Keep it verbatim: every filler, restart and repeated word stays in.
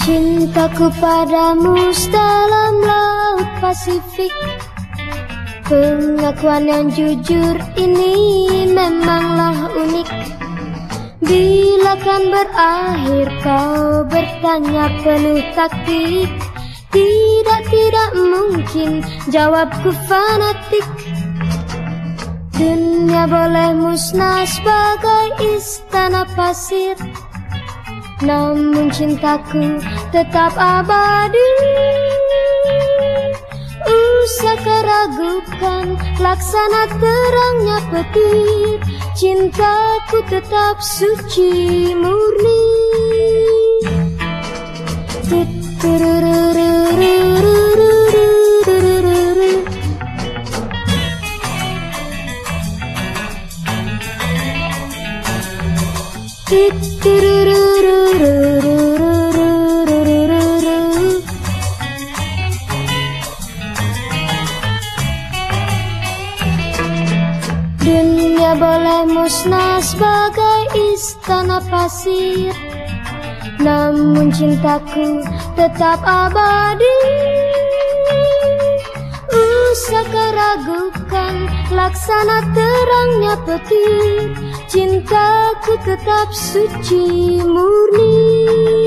Cintaku padamu dalam laut Pasifik. Pengakuan yang jujur ini memanglah unik. Bila kan berakhir kau bertanya penuh taktik. Tidak, tidak mungkin, jawabku fanatik. Dunia boleh musnah sebagai istana pasir, namun cintaku tetap abadi. Usah keragukan, laksana terangnya petir. Cintaku tetap suci murni. Dunia boleh musnah sebagai istana pasir, namun cintaku tetap abadi. Usah keragukan, laksana terangnya petir. Cintaku tetap suci murni.